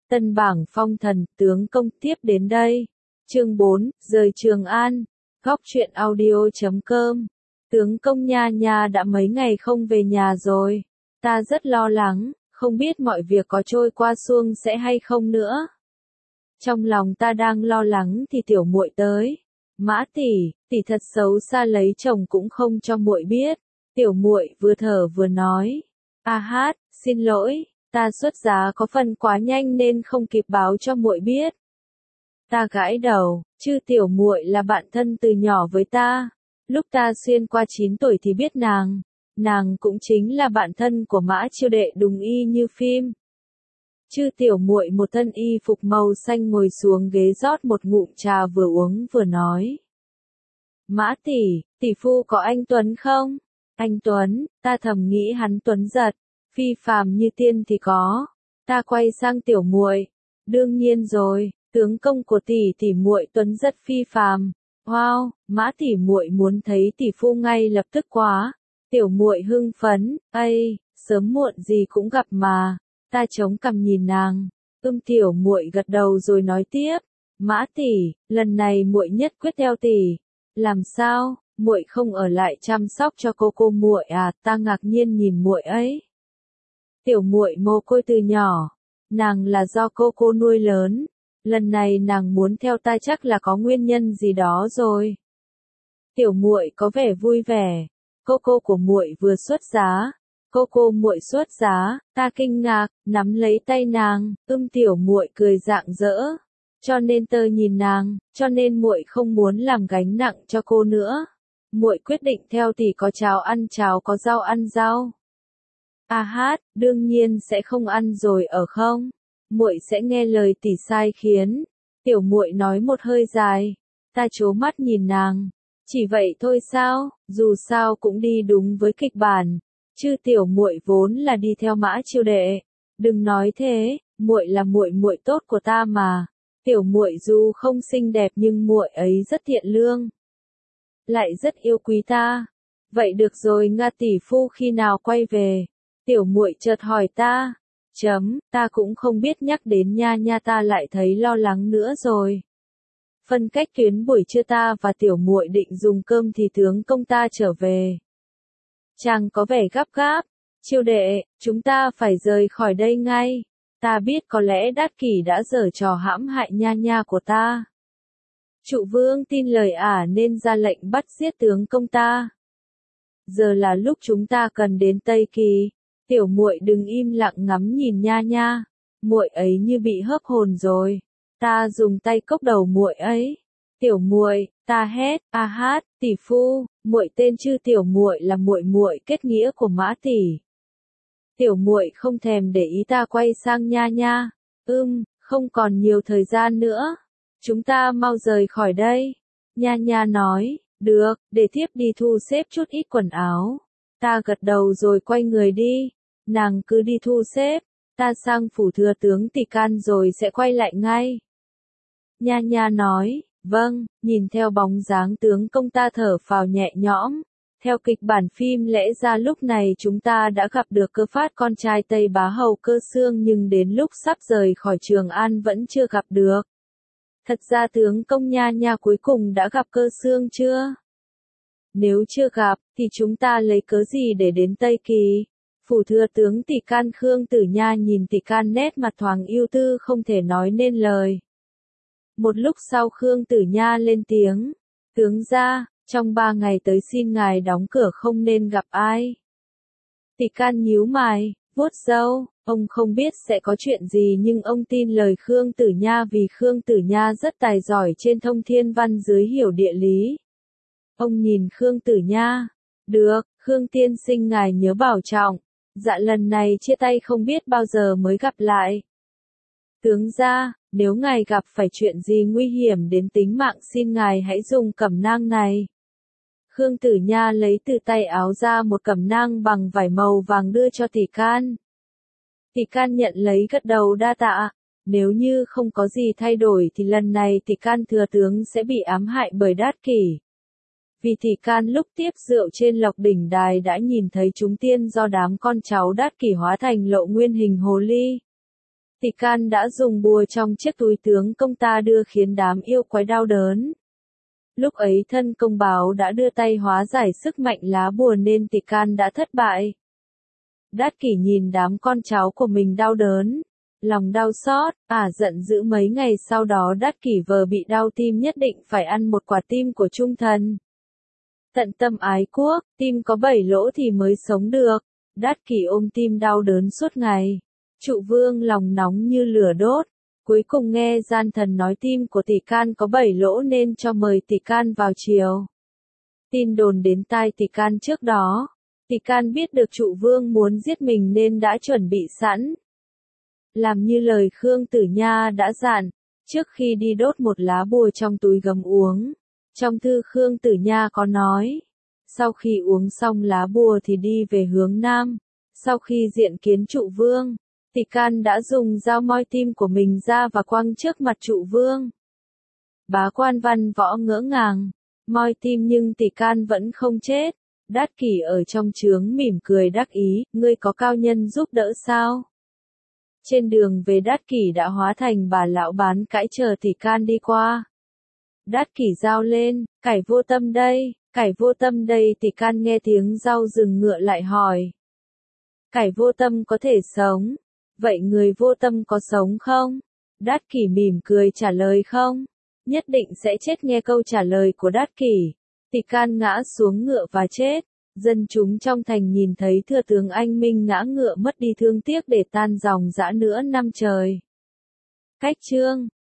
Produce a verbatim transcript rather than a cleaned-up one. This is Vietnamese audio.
Tân bảng phong thần, tướng công tiếp đến đây. Chương bốn, rời Trường An. Góc truyện audio chấm com. Tướng công nha nha đã mấy ngày không về nhà rồi. Ta rất lo lắng, không biết mọi việc có trôi qua suông sẽ hay không nữa. Trong lòng ta đang lo lắng thì tiểu muội tới. Mã tỷ, tỷ thật xấu xa lấy chồng cũng không cho muội biết. Tiểu muội vừa thở vừa nói. A hát, xin lỗi, ta xuất giá có phần quá nhanh nên không kịp báo cho muội biết. Ta gãi đầu, chứ tiểu muội là bạn thân từ nhỏ với ta. Lúc ta xuyên qua chín tuổi thì biết nàng. Nàng cũng chính là bạn thân của Mã Chiêu Đệ đúng y như phim. Chư tiểu muội một thân y phục màu xanh ngồi xuống ghế rót một ngụm trà vừa uống vừa nói. Mã tỷ, tỷ phu có anh Tuấn không? Anh Tuấn, ta thầm nghĩ hắn tuấn giật, phi phàm như tiên thì có. Ta quay sang tiểu muội, đương nhiên rồi, tướng công của tỷ tỷ muội tuấn giật phi phàm. Wow, Mã tỷ muội muốn thấy tỷ phu ngay lập tức quá. Tiểu muội hưng phấn, ây, sớm muộn gì cũng gặp mà. Ta chống cằm nhìn nàng, ưm tiểu muội gật đầu rồi nói tiếp, Mã tỷ, lần này muội nhất quyết theo tỷ. Làm sao, muội không ở lại chăm sóc cho cô cô muội à? Ta ngạc nhiên nhìn muội ấy. Tiểu muội mồ côi từ nhỏ, nàng là do cô cô nuôi lớn, lần này nàng muốn theo ta chắc là có nguyên nhân gì đó rồi. Tiểu muội có vẻ vui vẻ, cô cô của muội vừa xuất giá. Cô cô muội xuất giá, ta kinh ngạc, nắm lấy tay nàng, ưm tiểu muội cười rạng rỡ. Cho nên tơ nhìn nàng, cho nên muội không muốn làm gánh nặng cho cô nữa. Muội quyết định theo tỷ, có cháo ăn cháo, có rau ăn rau. A hát, đương nhiên sẽ không ăn rồi ở không? Muội sẽ nghe lời tỷ sai khiến. Tiểu muội nói một hơi dài. Ta trố mắt nhìn nàng. Chỉ vậy thôi sao? Dù sao cũng đi đúng với kịch bản. Chứ tiểu muội vốn là đi theo Mã Chiêu Đệ. Đừng nói thế, muội là muội muội tốt của ta mà. Tiểu muội dù không xinh đẹp nhưng muội ấy rất thiện lương, lại rất yêu quý ta. Vậy được rồi, Nga tỷ phu khi nào quay về? Tiểu muội chợt hỏi ta. Chấm, ta cũng không biết, nhắc đến nha nha ta lại thấy lo lắng nữa rồi. Phân cách tuyến buổi trưa ta và tiểu muội định dùng cơm thì tướng công ta trở về. Chàng có vẻ gấp gáp. Chiêu đệ, chúng ta phải rời khỏi đây ngay. Ta biết có lẽ Đát Kỷ đã giở trò hãm hại nha nha của ta. Trụ vương tin lời ả nên ra lệnh bắt giết tướng công ta. Giờ là lúc chúng ta cần đến Tây Kỳ. Tiểu muội đừng im lặng ngắm nhìn nha nha. Muội ấy như bị hớp hồn rồi. Ta dùng tay cốc đầu muội ấy. Tiểu muội, ta hét, a hát, tỷ phu, muội tên chư tiểu muội là muội muội kết nghĩa của Mã tỷ. Tiểu muội không thèm để ý, ta quay sang nha nha. Ưm, không còn nhiều thời gian nữa. Chúng ta mau rời khỏi đây. Nha nha nói, được, để thiếp đi thu xếp chút ít quần áo. Ta gật đầu rồi quay người đi. Nàng cứ đi thu xếp, ta sang phủ thừa tướng Tỷ Can rồi sẽ quay lại ngay. Nha nha nói, vâng, nhìn theo bóng dáng tướng công ta thở phào nhẹ nhõm. Theo kịch bản phim lẽ ra lúc này chúng ta đã gặp được Cơ Phát, con trai Tây Bá Hầu Cơ Xương, nhưng đến lúc sắp rời khỏi Trường An vẫn chưa gặp được. Thật ra tướng công nha nha cuối cùng đã gặp Cơ Xương chưa? Nếu chưa gặp, thì chúng ta lấy cớ gì để đến Tây Kỳ? Phủ thừa tướng Tỷ Can. Khương Tử Nha nhìn Tỷ Can nét mặt thoáng ưu tư không thể nói nên lời. Một lúc sau Khương Tử Nha lên tiếng. Tướng gia, trong ba ngày tới xin ngài đóng cửa, không nên gặp ai. Tỷ Can nhíu mày, vuốt râu, ông không biết sẽ có chuyện gì nhưng ông tin lời Khương Tử Nha vì Khương Tử Nha rất tài giỏi trên thông thiên văn dưới hiểu địa lý. Ông nhìn Khương Tử Nha. Được, Khương tiên sinh ngài nhớ bảo trọng. Dạ lần này chia tay không biết bao giờ mới gặp lại. Tướng gia, nếu ngài gặp phải chuyện gì nguy hiểm đến tính mạng xin ngài hãy dùng cẩm nang này. Khương Tử Nha lấy từ tay áo ra một cẩm nang bằng vải màu vàng đưa cho Tỷ Can. Tỷ Can nhận lấy gật đầu đa tạ. Nếu như không có gì thay đổi thì lần này Tỷ Can thừa tướng sẽ bị ám hại bởi Đát Kỷ. Vì Tỷ Can lúc tiếp rượu trên Lộc Đỉnh Đài đã nhìn thấy chúng tiên do đám con cháu Đát Kỷ hóa thành Lộ Nguyên hình hồ ly. Tỷ Can đã dùng bùa trong chiếc túi tướng công ta đưa khiến đám yêu quái đau đớn. Lúc ấy thân công báo đã đưa tay hóa giải sức mạnh lá bùa nên Tỷ Can đã thất bại. Đát Kỷ nhìn đám con cháu của mình đau đớn, lòng đau xót, ả giận dữ mấy ngày sau đó Đát Kỷ vờ bị đau tim nhất định phải ăn một quả tim của trung thần. Tận tâm ái quốc, tim có bảy lỗ thì mới sống được. Đát Kỷ ôm tim đau đớn suốt ngày. Trụ Vương lòng nóng như lửa đốt. Cuối cùng nghe gian thần nói tim của Tỷ Can có bảy lỗ nên cho mời Tỷ Can vào triều. Tin đồn đến tai Tỷ Can trước đó. Tỷ Can biết được Trụ Vương muốn giết mình nên đã chuẩn bị sẵn. Làm như lời Khương Tử Nha đã dặn, trước khi đi đốt một lá bùa trong túi gấm uống. Trong thư Khương Tử Nha có nói, sau khi uống xong lá bùa thì đi về hướng Nam. Sau khi diện kiến Trụ Vương, Tỷ Can đã dùng dao moi tim của mình ra và quăng trước mặt Trụ Vương. Bá Quan Văn Võ ngỡ ngàng, moi tim nhưng Tỷ Can vẫn không chết. Đát Kỷ ở trong trướng mỉm cười đắc ý, ngươi có cao nhân giúp đỡ sao? Trên đường về Đát Kỷ đã hóa thành bà lão bán cãi chờ Tỷ Can đi qua. Đát Kỷ rao lên, Cải Vô Tâm đây, Cải Vô Tâm đây. Tỷ Can nghe tiếng rao dừng ngựa lại hỏi. Cải Vô Tâm có thể sống, vậy người vô tâm có sống không? Đát Kỷ mỉm cười trả lời không, nhất định sẽ chết. Nghe câu trả lời của Đát Kỷ, Tỷ Can ngã xuống ngựa và chết. Dân chúng trong thành nhìn thấy thừa tướng anh minh ngã ngựa mất đi thương tiếc để tan dòng dã nữa năm trời. Cách chương